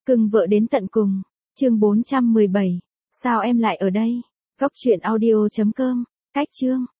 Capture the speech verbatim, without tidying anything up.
Cưng vợ đến tận cùng. Chương bốn trăm mười bảy. Sao em lại ở đây? Góc truyện audio chấm com. Cách chương.